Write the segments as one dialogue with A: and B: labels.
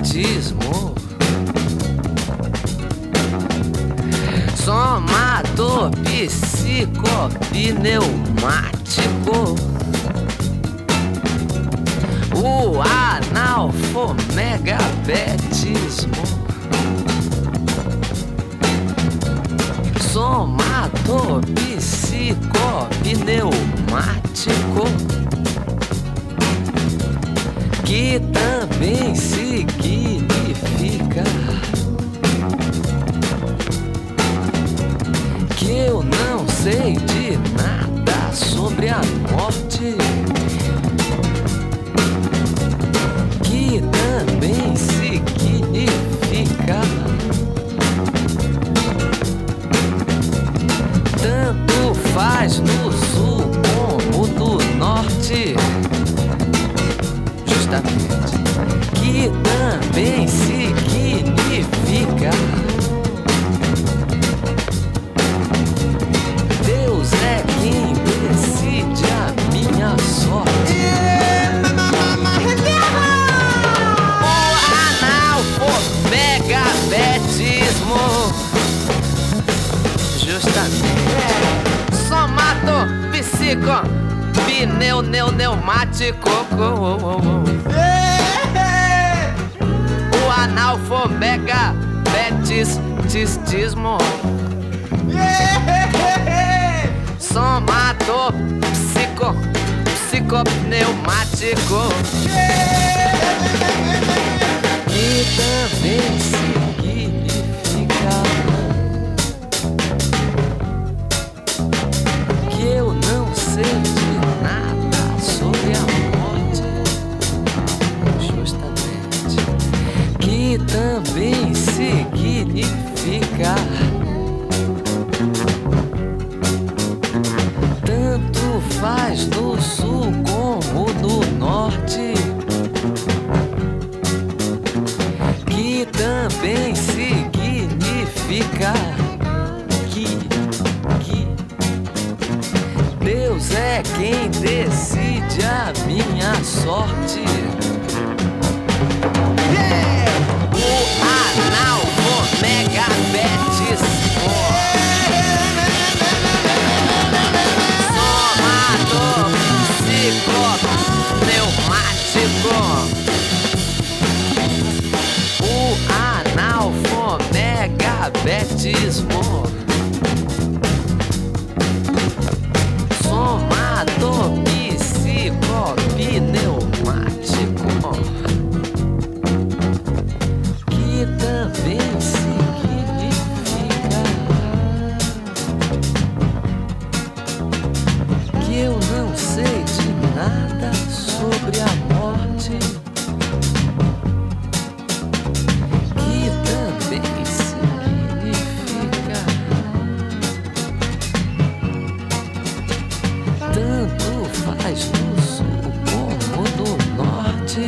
A: analfabetismo. Somador psicopneumático. O analfomegabetismo. Somador psicopneumático, que também significa que eu não sei de nada sobre a morte, que também significa tanto faz no sul como no norte, justamente, que também significa Deus é quem decide a minha sorte. O analfabetismo, justamente, somato psico pneumático. O analfabetismo, somato psicopneumático, que também significa que eu não sei de nada sobre a morte, justamente, que também significa tanto faz no sul como no norte, que também significa que Deus é quem decide a minha sorte. O analfabetismo, somador psicopneumático. O analfabetismo, somador psicopneumático, que também significa que eu não sei de nada sobre a morte, que também significa tanto faz no sul como no norte,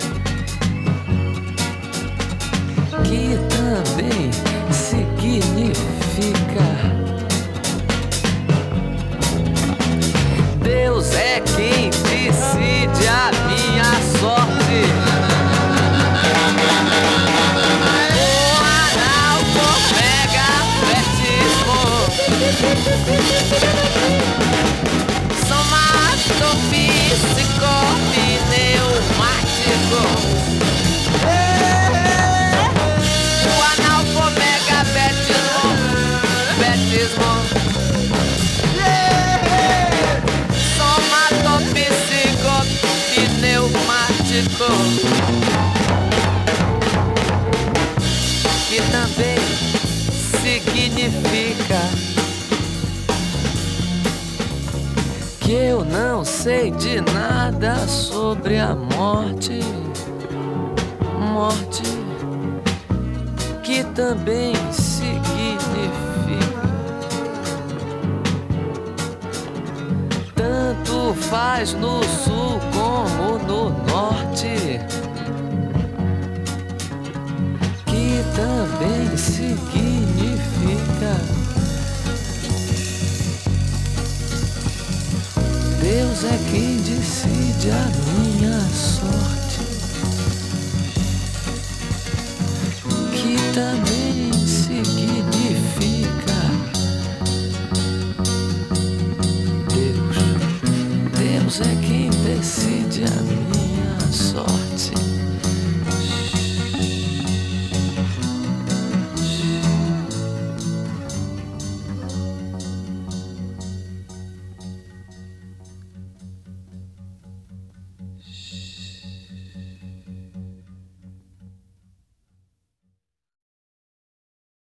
A: que também significa Deus é quem decide a minha sorte. O analfabetismo, somato psicopneumático. O analfabetismo, somato psicopneumático, que também significa que eu não sei de nada sobre a morte, que também significa tanto faz no sul como no norte, que também significa Deus é quem decide a minha sorte. que também significa Deus. Deus é quem decide a